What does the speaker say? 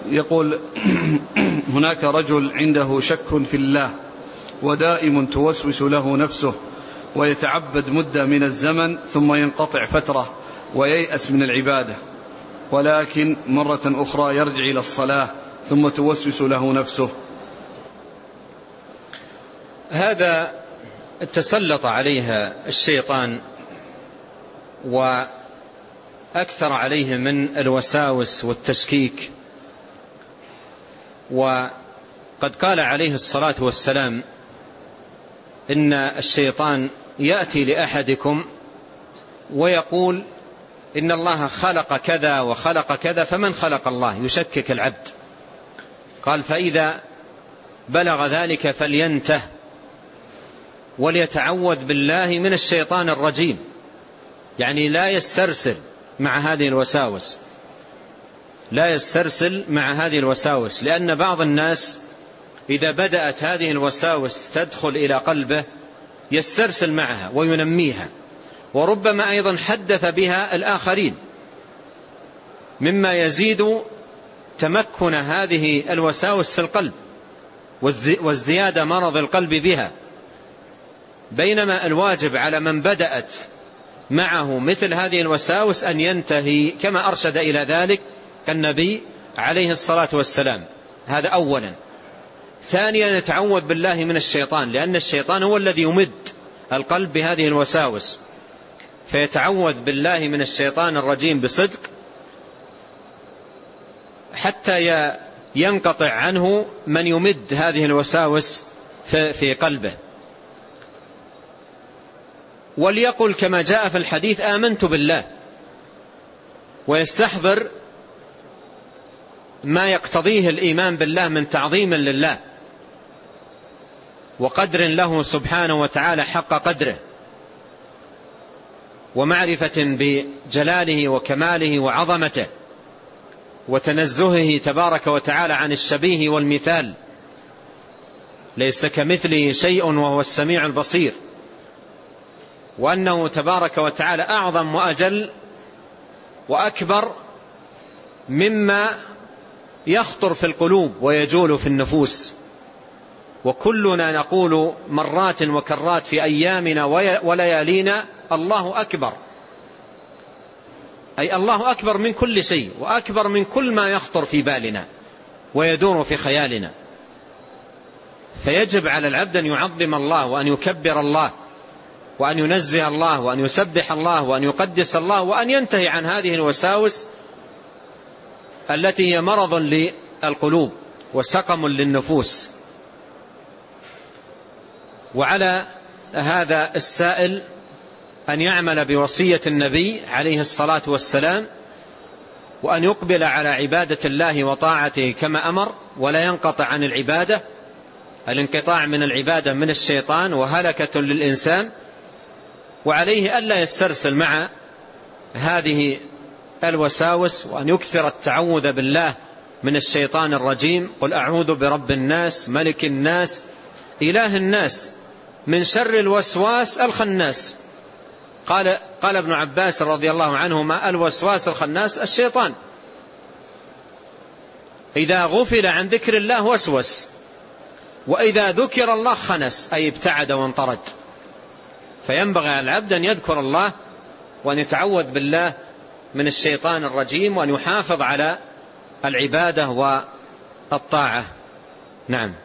يقول هناك رجل عنده شك في الله ودائم توسوس له نفسه ويتعبد مدة من الزمن ثم ينقطع فترة وييأس من العبادة، ولكن مرة أخرى يرجع إلى الصلاة ثم توسوس له نفسه. هذا تسلط عليها الشيطان وأكثر عليه من الوساوس والتشكيك. وقد قال عليه الصلاة والسلام إن الشيطان يأتي لأحدكم ويقول إن الله خلق كذا وخلق كذا، فمن خلق الله؟ يشكك العبد. قال فإذا بلغ ذلك فلينته وليتعوذ بالله من الشيطان الرجيم، يعني لا يسترسل مع هذه الوساوس، لا يسترسل مع هذه الوساوس، لأن بعض الناس إذا بدأت هذه الوساوس تدخل إلى قلبه يسترسل معها وينميها، وربما أيضا حدث بها الآخرين، مما يزيد تمكن هذه الوساوس في القلب وازدياد مرض القلب بها. بينما الواجب على من بدأت معه مثل هذه الوساوس أن ينتهي، كما أرشد إلى ذلك النبي عليه الصلاة والسلام. هذا أولا. ثانيا يتعوذ بالله من الشيطان، لأن الشيطان هو الذي يمد القلب بهذه الوساوس، فيتعوذ بالله من الشيطان الرجيم بصدق حتى ينقطع عنه من يمد هذه الوساوس في قلبه. وليقل كما جاء في الحديث آمنت بالله، ويستحضر ما يقتضيه الإيمان بالله من تعظيم لله وقدر له سبحانه وتعالى حق قدره، ومعرفة بجلاله وكماله وعظمته، وتنزهه تبارك وتعالى عن الشبيه والمثال، ليس كمثله شيء وهو السميع البصير، وأنه تبارك وتعالى أعظم وأجل وأكبر مما يخطر في القلوب ويجول في النفوس. وكلنا نقول مرات وكرات في أيامنا وليالينا الله أكبر، أي الله أكبر من كل شيء وأكبر من كل ما يخطر في بالنا ويدور في خيالنا. فيجب على العبد أن يعظم الله وأن يكبر الله وأن ينزه الله وأن يسبح الله وأن يقدس الله، وأن ينتهي عن هذه الوساوس التي هي مرض للقلوب وسقم للنفوس. وعلى هذا السائل أن يعمل بوصية النبي عليه الصلاة والسلام، وأن يقبل على عبادة الله وطاعته كما أمر، ولا ينقطع عن العبادة. الانقطاع من العبادة من الشيطان وهلكة للإنسان، وعليه ألا يسترسل مع هذه الوساوس، وأن يكثر التعوذ بالله من الشيطان الرجيم. قل أعوذ برب الناس ملك الناس إله الناس من شر الوسواس الخناس. قال ابن عباس رضي الله عنهما الوسواس الخناس الشيطان، إذا غفل عن ذكر الله وسوس، وإذا ذكر الله خنس، أي ابتعد وانطرد. فينبغي على العبد أن يذكر الله وأن يتعوذ بالله من الشيطان الرجيم، وأن يحافظ على العبادة والطاعة. نعم.